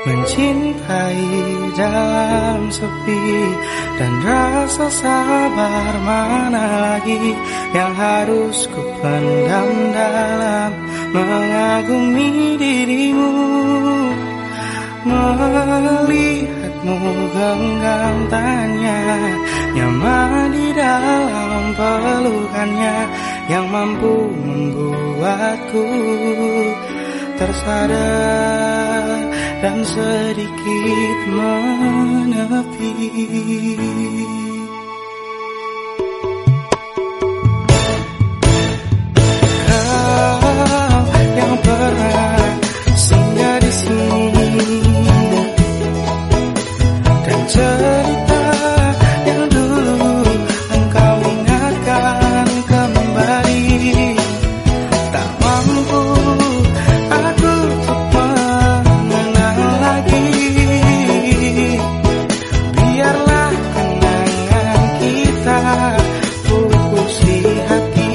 mencintai dalam sepi, dan rasa sabar mana lagi yang harus ku pendam dalam mengagumi dirimu. Melihatmu genggam tangannya, nyaman di dalam pelukannya, yang mampu membuatku tersadar dan sedikit menepi. Kau yang pernah singgah di sini, dan cerita yang dulu engkau ingatkan kembali. Tak mampu aku untuk mengenang lagi. Biarlah kenangan kita pupus di hati.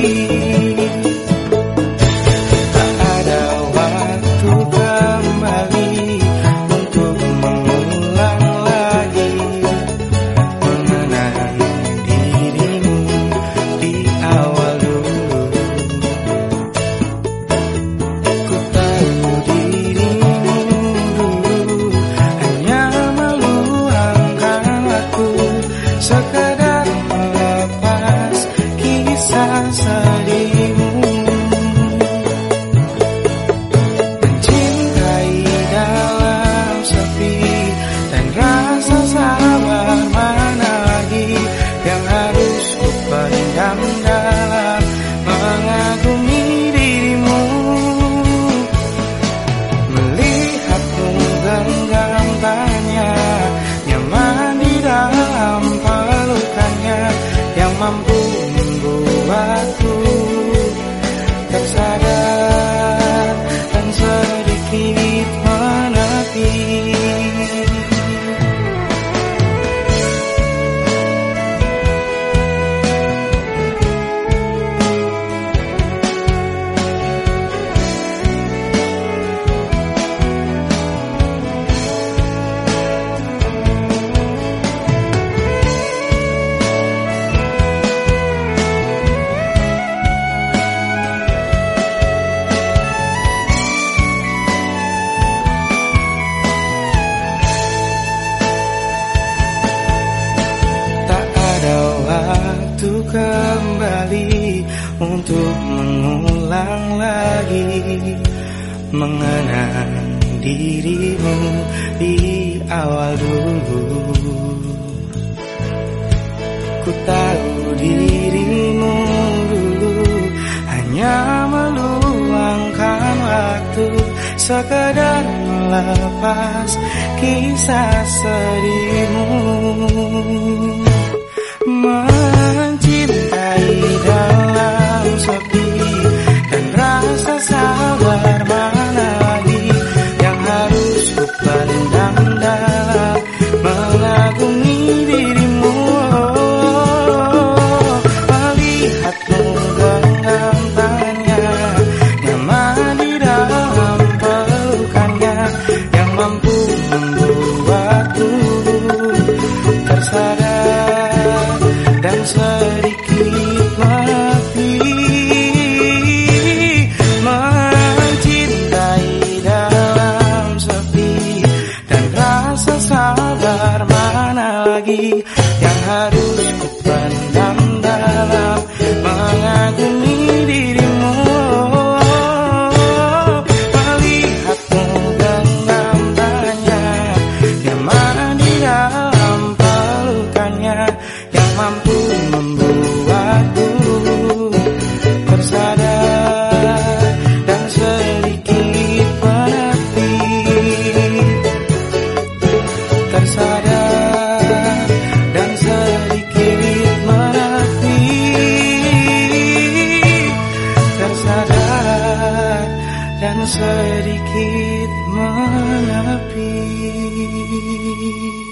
Tak ada waktu kembali untuk mengulang lagi mengenang dirimu di awal dulu. Ku tahu dirimu dulu hanya meluangkan waktu, sekadar melepas kisah sedihmu. Mencintai dalam sepi, dan rasa sabar mana lagi yang harus ku pendam dalam mengagumi dirimu. Melihatmu genggam tangannya, nyaman di dalam pelukannya, yang mampu membuatku tersadar dan sedikit menepi. Waktu kembali untuk mengulang lagi mengenang dirimu di awal dulu. Ku tahu dirimu dulu hanya meluangkan waktu, sekadar melepas kisah sedihmu. Mencintai dalam sepi, dan rasa sabar mana lagi yang harus ku pendam dalam mengagumi dirimu. Melihatmu genggam tangannya, nyaman di dalam pelukannya, yang mampu membuatku tersadar dan sedikit menepi. Mencintai dalam sepi, dan rasa sabar mana lagi yang harus ku pendam dalam mengagumi dirimu. Melihatmu genggam tangannya, nyaman di dalam pelukannya, yang mampu membuatku tersadar dan sedikit menepi. Tersadar dan sedikit menepi. Tersadar dan sedikit menepi.